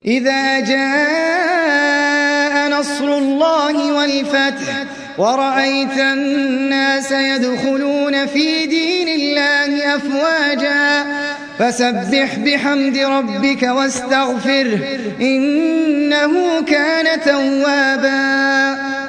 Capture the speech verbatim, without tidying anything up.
إذا جاء نصر الله والفتح ورأيت الناس يدخلون في دين الله أفواجا فسبح بحمد ربك واستغفره إنه كان توابا.